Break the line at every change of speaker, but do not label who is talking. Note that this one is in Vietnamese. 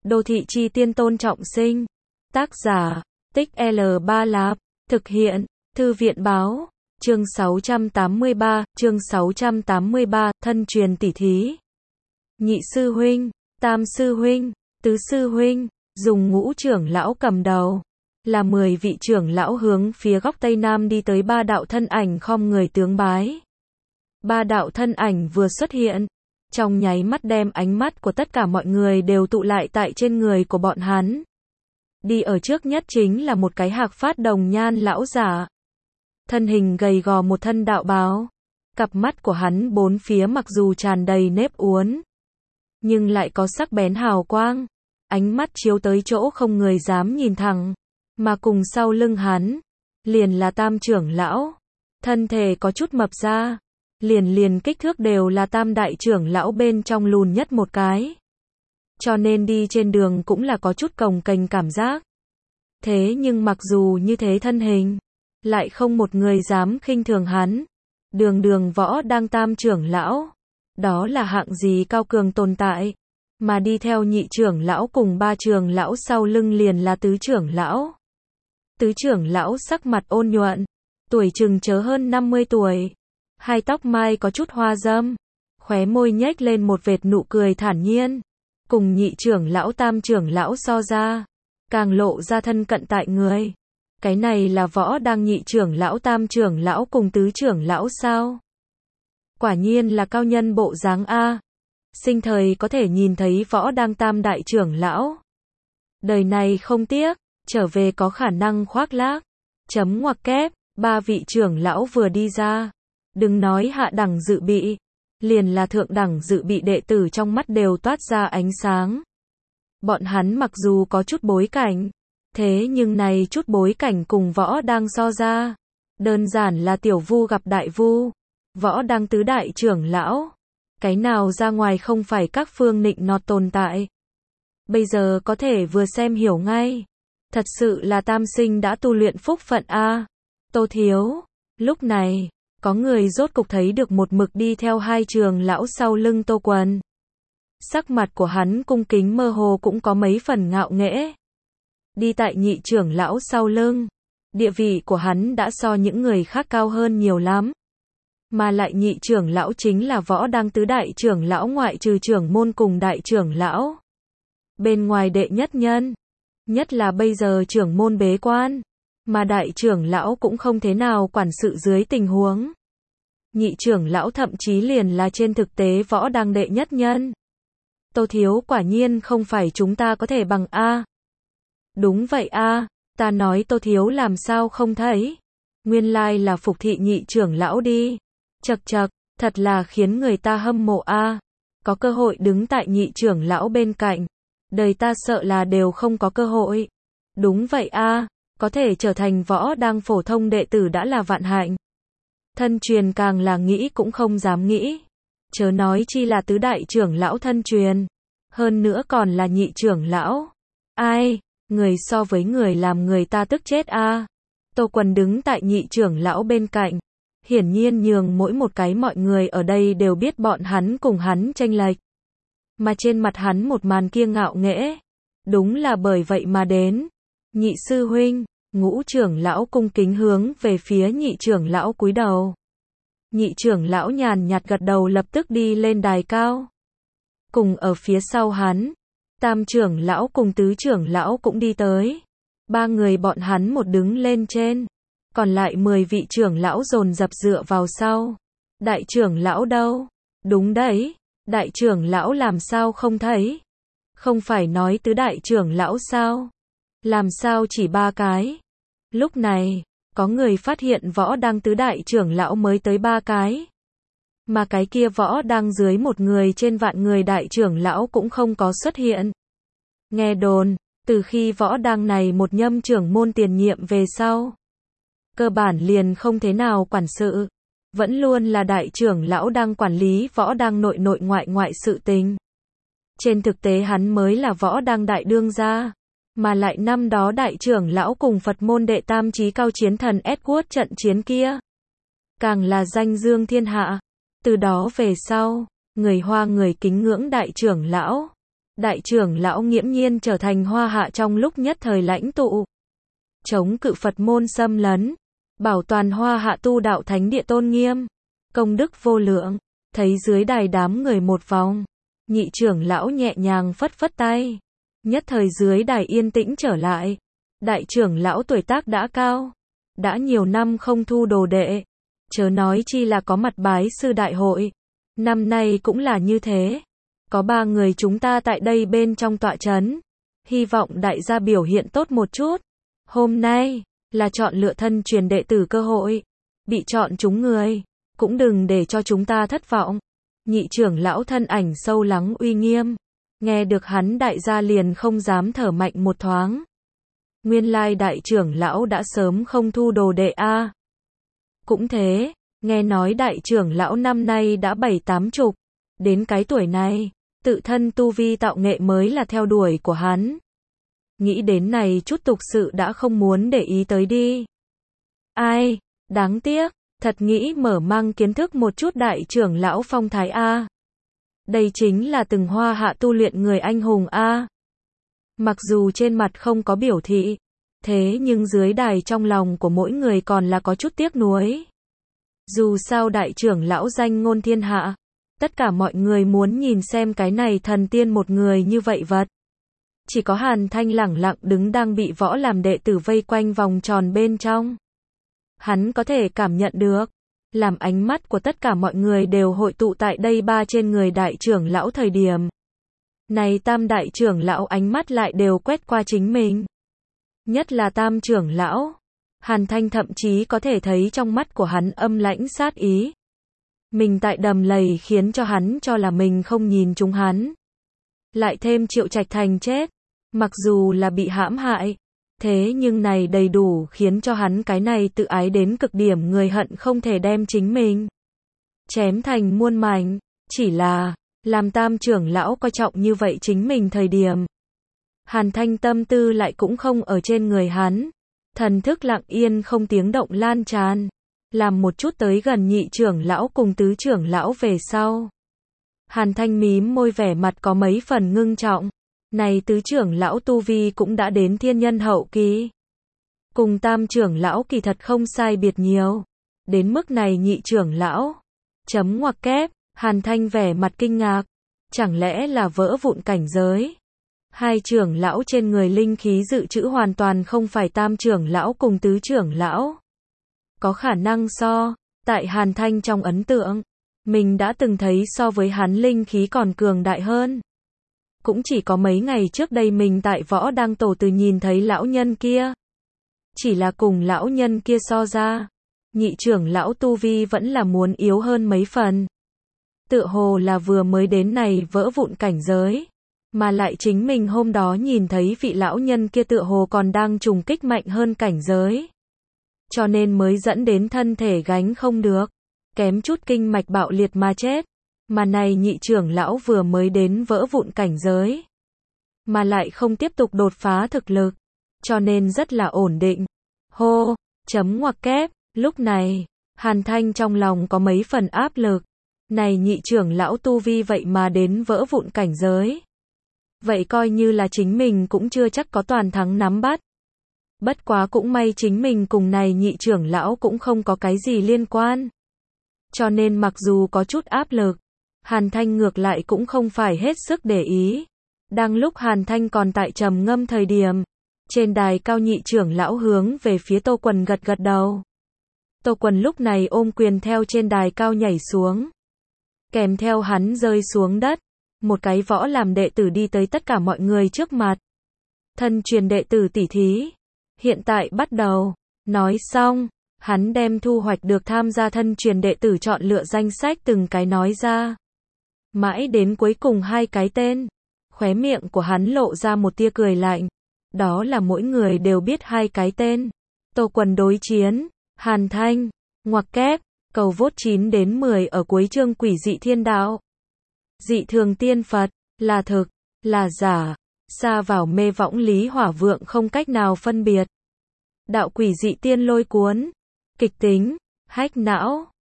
Đô thị chi tiên Tôn Trọng Sinh. Tác giả, Tích L3 Lạp. Thực hiện, Thư viện báo. Chương 683, thân truyền tỷ thí. Nhị sư huynh, tam sư huynh, tứ sư huynh, dùng ngũ trưởng lão cầm đầu. Là 10 vị trưởng lão hướng phía góc Tây Nam đi tới, ba đạo thân ảnh khom người tướng bái. Ba đạo thân ảnh vừa xuất hiện, trong nháy mắt đem ánh mắt của tất cả mọi người đều tụ lại tại trên người của bọn hắn. Đi ở trước nhất chính là một cái hạc phát đồng nhan lão giả. Thân hình gầy gò, một thân đạo bào. Cặp mắt của hắn bốn phía mặc dù tràn đầy nếp uốn, nhưng lại có sắc bén hào quang. Ánh mắt chiếu tới chỗ không người dám nhìn thẳng. Mà cùng sau lưng hắn, liền là tam trưởng lão. Thân thể có chút mập ra. Liền kích thước đều là tam đại trưởng lão bên trong lùn nhất một cái. Cho nên đi trên đường cũng là có chút cồng kềnh cảm giác. Thế nhưng mặc dù như thế thân hình, lại không một người dám khinh thường hắn. Đường Võ Đang tam trưởng lão. Đó là hạng gì cao cường tồn tại. Mà đi theo nhị trưởng lão cùng ba trưởng lão sau lưng liền là tứ trưởng lão. Tứ trưởng lão sắc mặt ôn nhuận, tuổi chừng chớ hơn 50 tuổi. Hai tóc mai có chút hoa râm, khóe môi nhếch lên một vệt nụ cười thản nhiên. Cùng nhị trưởng lão tam trưởng lão so ra, càng lộ ra thân cận tại người. Cái này là Võ Đang nhị trưởng lão tam trưởng lão cùng tứ trưởng lão sao? Quả nhiên là cao nhân bộ dáng a. Sinh thời có thể nhìn thấy Võ Đang tam đại trưởng lão. Đời này không tiếc, trở về có khả năng khoác lác. Chấm ngoặc kép, ba vị trưởng lão vừa đi ra. Đừng nói hạ đẳng dự bị, liền là thượng đẳng dự bị đệ tử trong mắt đều toát ra ánh sáng. Bọn hắn mặc dù có chút bối cảnh, thế nhưng này chút bối cảnh cùng Võ Đang so ra, đơn giản là tiểu vu gặp đại vu. Võ Đang tứ đại trưởng lão, cái nào ra ngoài không phải các phương nịnh nọt tồn tại. Bây giờ có thể vừa xem hiểu ngay. Thật sự là tam sinh đã tu luyện phúc phận a. Tô thiếu. Lúc này, có người rốt cục thấy được một mực đi theo hai trưởng lão sau lưng Tô Quần. Sắc mặt của hắn cung kính mơ hồ cũng có mấy phần ngạo nghễ. Đi tại nhị trưởng lão sau lưng, địa vị của hắn đã so những người khác cao hơn nhiều lắm. Mà lại nhị trưởng lão chính là Võ Đang tứ đại trưởng lão ngoại trừ trưởng môn cùng đại trưởng lão. Bên ngoài đệ nhất nhân, nhất là bây giờ trưởng môn bế quan, mà đại trưởng lão cũng không thế nào quản sự dưới tình huống. Nhị trưởng lão thậm chí liền là trên thực tế Võ Đang đệ nhất nhân. Tô thiếu quả nhiên không phải chúng ta có thể bằng a. Đúng vậy a, ta nói Tô thiếu làm sao không thấy. Nguyên lai là phục thị nhị trưởng lão đi. Chậc chậc, thật là khiến người ta hâm mộ a. Có cơ hội đứng tại nhị trưởng lão bên cạnh, đời ta sợ là đều không có cơ hội. Đúng vậy a, có thể trở thành Võ Đang phổ thông đệ tử đã là vạn hạnh. Thân truyền càng là nghĩ cũng không dám nghĩ. Chớ nói chi là tứ đại trưởng lão thân truyền. Hơn nữa còn là nhị trưởng lão. Ai, người so với người làm người ta tức chết a. Tô Quần đứng tại nhị trưởng lão bên cạnh. Hiển nhiên nhường mỗi một cái mọi người ở đây đều biết bọn hắn cùng hắn chênh lệch. Mà trên mặt hắn một màn kia ngạo nghễ. Đúng là bởi vậy mà đến. Nhị sư huynh, ngũ trưởng lão cung kính hướng về phía nhị trưởng lão cúi đầu. Nhị trưởng lão nhàn nhạt gật đầu, lập tức đi lên đài cao. Cùng ở phía sau hắn, tam trưởng lão cùng tứ trưởng lão cũng đi tới. Ba người bọn hắn một đứng lên trên, còn lại 10 vị trưởng lão dồn dập dựa vào sau. Đại trưởng lão đâu? Đúng đấy, đại trưởng lão làm sao không thấy? Không phải nói tứ đại trưởng lão sao? Làm sao chỉ 3 cái? Lúc này, có người phát hiện Võ Đang tứ đại trưởng lão mới tới 3 cái. Mà cái kia Võ Đang dưới một người trên vạn người đại trưởng lão cũng không có xuất hiện. Nghe đồn, từ khi Võ Đang này một nhâm trưởng môn tiền nhiệm về sau, cơ bản liền không thế nào quản sự. Vẫn luôn là đại trưởng lão đang quản lý Võ Đang nội ngoại sự tình. Trên thực tế hắn mới là Võ Đang đại đương gia. Mà lại năm đó đại trưởng lão cùng Phật môn đệ tam chí cao chiến thần Edward trận chiến kia, càng là danh dương thiên hạ. Từ đó về sau, người Hoa người kính ngưỡng đại trưởng lão. Đại trưởng lão nghiễm nhiên trở thành Hoa Hạ trong lúc nhất thời lãnh tụ. Chống cự Phật môn xâm lấn, bảo toàn Hoa Hạ tu đạo thánh địa tôn nghiêm, công đức vô lượng. Thấy dưới đài đám người một vòng, nhị trưởng lão nhẹ nhàng phất phất tay. Nhất thời dưới đài yên tĩnh trở lại. Đại trưởng lão tuổi tác đã cao, đã nhiều năm không thu đồ đệ, chớ nói chi là có mặt bái sư đại hội. Năm nay cũng là như thế. Có 3 người chúng ta tại đây bên trong tọa trấn. Hy vọng đại gia biểu hiện tốt một chút. Hôm nay, là chọn lựa thân truyền đệ tử cơ hội. Bị chọn chúng người, cũng đừng để cho chúng ta thất vọng. Nhị trưởng lão thân ảnh sâu lắng uy nghiêm. Nghe được hắn đại gia liền không dám thở mạnh một thoáng. Nguyên lai đại trưởng lão đã sớm không thu đồ đệ a. Cũng thế, nghe nói đại trưởng lão năm nay đã 7-80. Đến cái tuổi này, tự thân tu vi tạo nghệ mới là theo đuổi của hắn. Nghĩ đến này chút tục sự đã không muốn để ý tới đi. Ai, đáng tiếc, thật nghĩ mở mang kiến thức một chút đại trưởng lão phong thái a. Đây chính là từng Hoa Hạ tu luyện người anh hùng a. Mặc dù trên mặt không có biểu thị, thế nhưng dưới đài trong lòng của mỗi người còn là có chút tiếc nuối. Dù sao đại trưởng lão danh ngôn thiên hạ, tất cả mọi người muốn nhìn xem cái này thần tiên một người như vậy vật. Chỉ có Hàn Thanh lẳng lặng đứng đang bị võ làm đệ tử vây quanh vòng tròn bên trong. Hắn có thể cảm nhận được, làm ánh mắt của tất cả mọi người đều hội tụ tại đây trên người đại trưởng lão thời điểm. Này tam đại trưởng lão ánh mắt lại đều quét qua chính mình. Nhất là tam trưởng lão. Hàn Thanh thậm chí có thể thấy trong mắt của hắn âm lãnh sát ý. Mình tại đầm lầy khiến cho hắn cho là mình không nhìn chúng hắn. Lại thêm Triệu Trạch Thành chết. Mặc dù là bị hãm hại. Thế nhưng này đầy đủ khiến cho hắn cái này tự ái đến cực điểm người hận không thể đem chính mình chém thành muôn mảnh. Chỉ là, làm tam trưởng lão coi trọng như vậy chính mình thời điểm. Hàn Thanh tâm tư lại cũng không ở trên người hắn. Thần thức lặng yên không tiếng động lan tràn. Làm một chút tới gần nhị trưởng lão cùng tứ trưởng lão về sau. Hàn Thanh mím môi vẻ mặt có mấy phần ngưng trọng. Này tứ trưởng lão tu vi cũng đã đến thiên nhân hậu kỳ. Cùng tam trưởng lão kỳ thật không sai biệt nhiều. Đến mức này nhị trưởng lão. Chấm ngoặc kép, Hàn Thanh vẻ mặt kinh ngạc. Chẳng lẽ là vỡ vụn cảnh giới? Hai trưởng lão trên người linh khí dự trữ hoàn toàn không phải tam trưởng lão cùng tứ trưởng lão. Có khả năng tại Hàn Thanh trong ấn tượng, mình đã từng thấy so với hắn linh khí còn cường đại hơn. Cũng chỉ có mấy ngày trước đây mình tại võ đang tổ từ nhìn thấy lão nhân kia. Chỉ là cùng lão nhân kia so ra, nhị trưởng lão tu vi vẫn là muốn yếu hơn mấy phần. Tựa hồ là vừa mới đến này vỡ vụn cảnh giới. Mà lại chính mình hôm đó nhìn thấy vị lão nhân kia tựa hồ còn đang trùng kích mạnh hơn cảnh giới. Cho nên mới dẫn đến thân thể gánh không được. Kém chút kinh mạch bạo liệt mà chết. Mà này nhị trưởng lão vừa mới đến vỡ vụn cảnh giới. Mà lại không tiếp tục đột phá thực lực. Cho nên rất là ổn định. Hô, chấm ngoặc kép, lúc này, Hàn Thanh trong lòng có mấy phần áp lực. Này nhị trưởng lão tu vi vậy mà đến vỡ vụn cảnh giới. Vậy coi như là chính mình cũng chưa chắc có toàn thắng nắm bắt. Bất quá cũng may chính mình cùng này nhị trưởng lão cũng không có cái gì liên quan. Cho nên mặc dù có chút áp lực, Hàn Thanh ngược lại cũng không phải hết sức để ý. Đang lúc Hàn Thanh còn tại trầm ngâm thời điểm, trên đài cao nhị trưởng lão hướng về phía Tô Quần gật gật đầu. Tô Quần lúc này ôm quyền theo trên đài cao nhảy xuống. Kèm theo hắn rơi xuống đất, một cái võ làm đệ tử đi tới tất cả mọi người trước mặt. Thân truyền đệ tử tỷ thí, hiện tại bắt đầu. Nói xong, hắn đem thu hoạch được tham gia thân truyền đệ tử chọn lựa danh sách từng cái nói ra. Mãi đến cuối cùng 2 cái tên, khóe miệng của hắn lộ ra một tia cười lạnh. Đó là mỗi người đều biết 2 cái tên. Tô Quần đối chiến, Hàn Thanh, ngoặc kép, cầu vote 9 đến 10 ở cuối chương Quỷ Dị Thiên Đạo. Dị thường tiên Phật, là thực, là giả, xa vào mê võng lý hỏa vượng không cách nào phân biệt. Đạo quỷ dị tiên lôi cuốn, kịch tính, hách não.